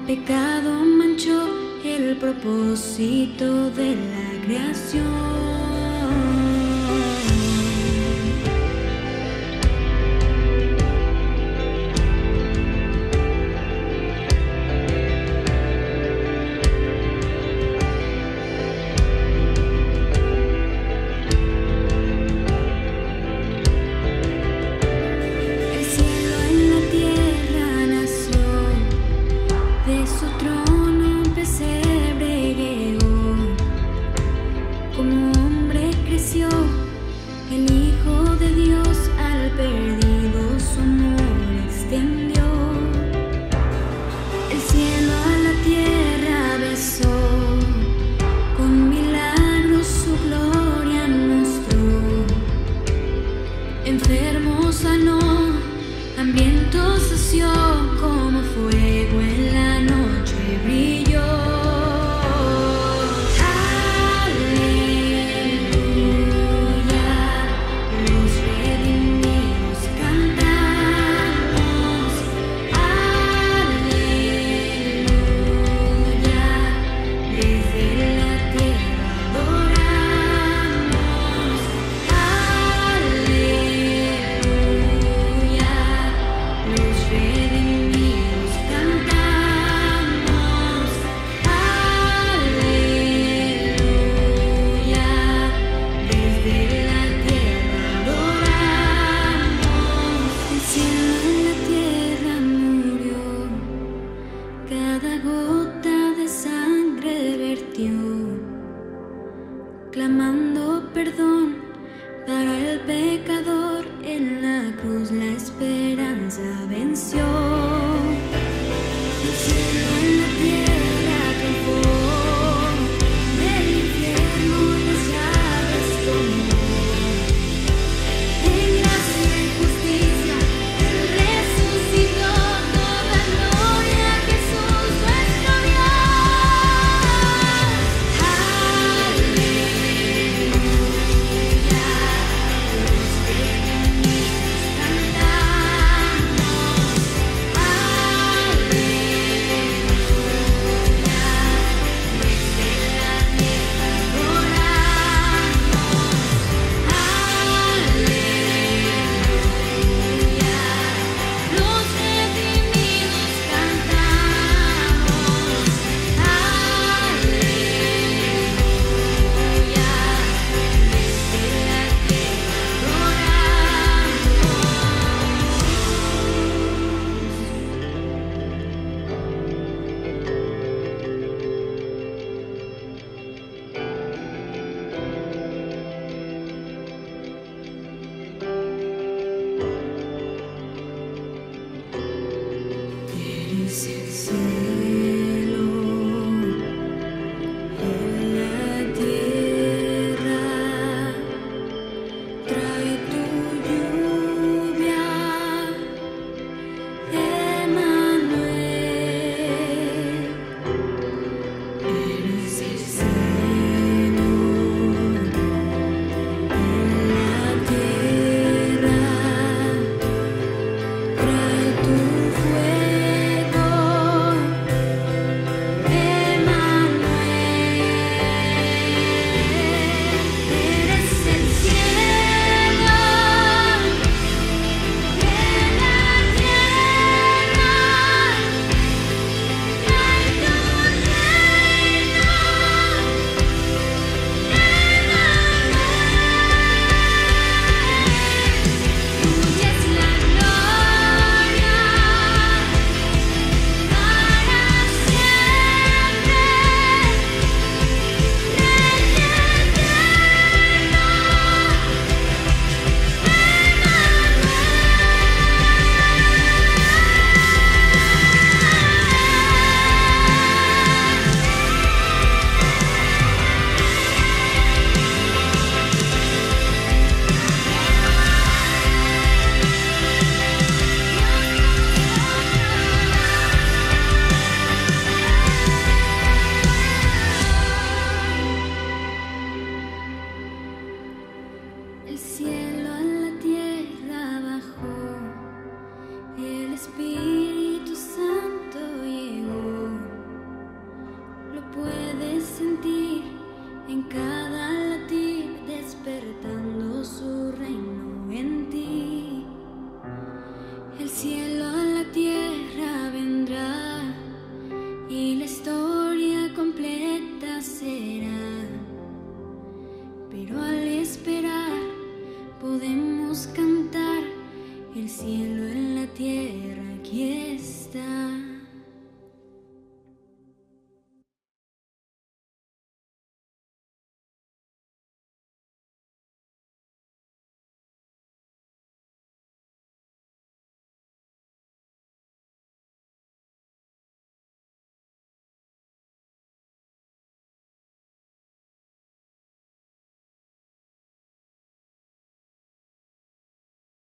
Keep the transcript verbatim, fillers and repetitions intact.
pecado manchó el propósito de la creación. Enfermo sanó, hambriento sació, como fuego en la noche brilló. Aleluya, los redimidos cantamos. Aleluya, desde la tierra adoramos. Clamando perdón para el pecador, en la cruz la esperanza venció. El cielo en la tierra triunfó, del infierno las llaves tomó. En gracia y justicia Él resucitó, toda gloria a Jesús nuestro Dios. Es el cielo en la tierra, trae tu lluvia, Emmanuel. Eres el cielo en la tierra, trae tu fuego. El cielo a la tierra bajó, el Espíritu Santo llegó. pero al esperar podemos cantar. El cielo en la tierra, aquí está.